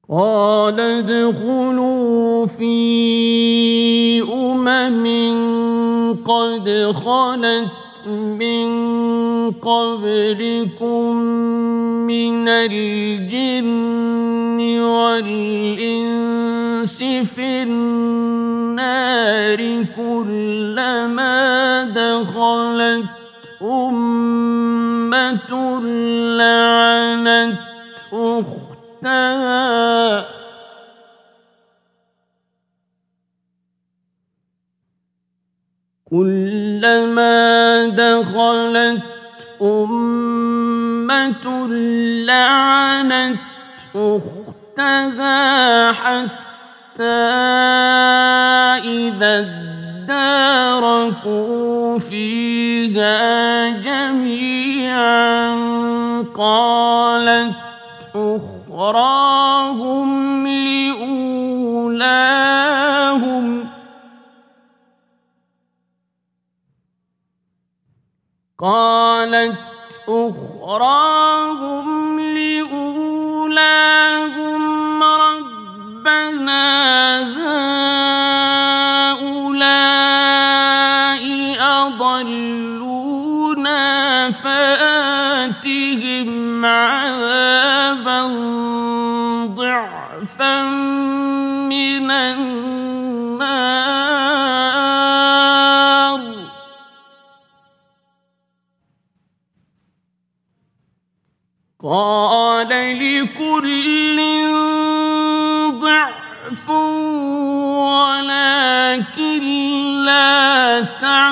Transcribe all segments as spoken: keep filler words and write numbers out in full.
قال ادخلوا في أمم قد خلت من قبلكم من الجن والإنس في النار كلما دخلت أمة لعنت أختها كلما دخلت أمة لعنت أختها حتى إذا اداركوا فيها جميعا قالت أخراهم لأولاهم قالت أخراهم لأولاهم ربنا هؤلاء أضلونا فآتهم عذابا ضعفا من النار قال لكل ضعف ولكن لا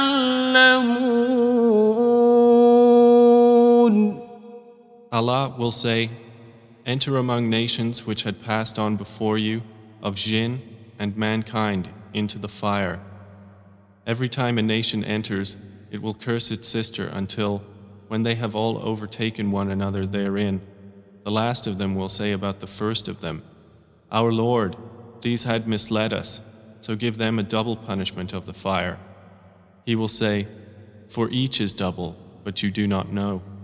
تعلمون. Allah will say, enter among nations which had passed on before you, of jinn and mankind, into the fire. Every time a nation enters, it will curse its sister until, when they have all overtaken one another therein, the last of them will say about the first of them, Our Lord, these had misled us, so give them a double punishment of the fire. He will say, For each is double, but you do not know.